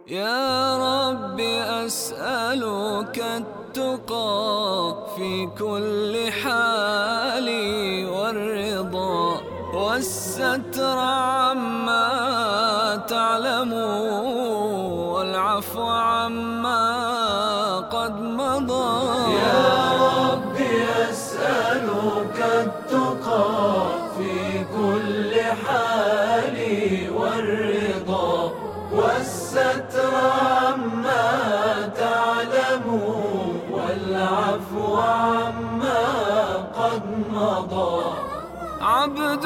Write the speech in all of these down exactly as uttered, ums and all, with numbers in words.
يا رب أسألك التقى في كل حال والرضا والستر عما تعلم والعفو عما قد مضى. يا رب أسألك التقى في كل حال والرضا والستر عما تعلم والعفو عما قد مضى. عبد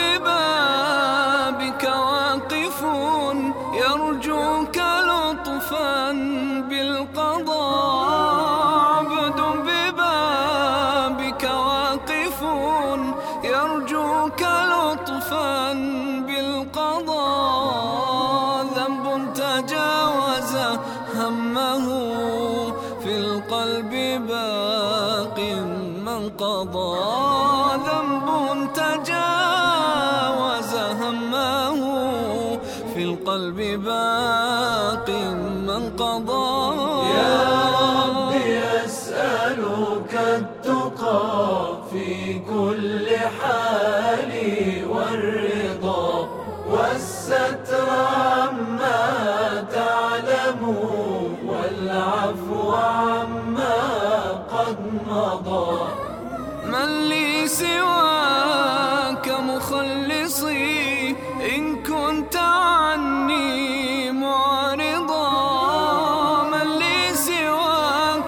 ببابك واقف يرجوك لطفا بالقضاء. عبد ببابك واقف يرجوك لطفا بالقضاء. ذنب تجاوز همه في القلب باق من قضى. ذنب تجاوز همه في القلب باق من قضى. يا رب أسألك التقى في كل حال والرضا والستر عما تعلم والعفو عما قد مضى. من لي سواك مخلصي إن كنت عني معرضا. من لي سواك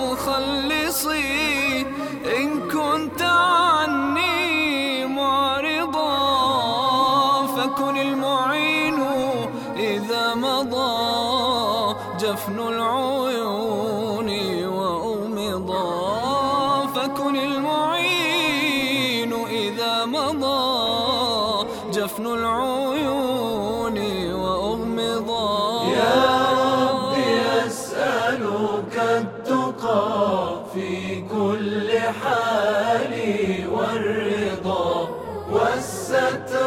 مخلصي إن كنت عني معرضا. فكن المعين إذا مضى جفن العيون وأغمضا. فكن المعين إذا مضى جفن العيون وأغمضا. يا رب أسألك التقى في كل حال والرضا والستر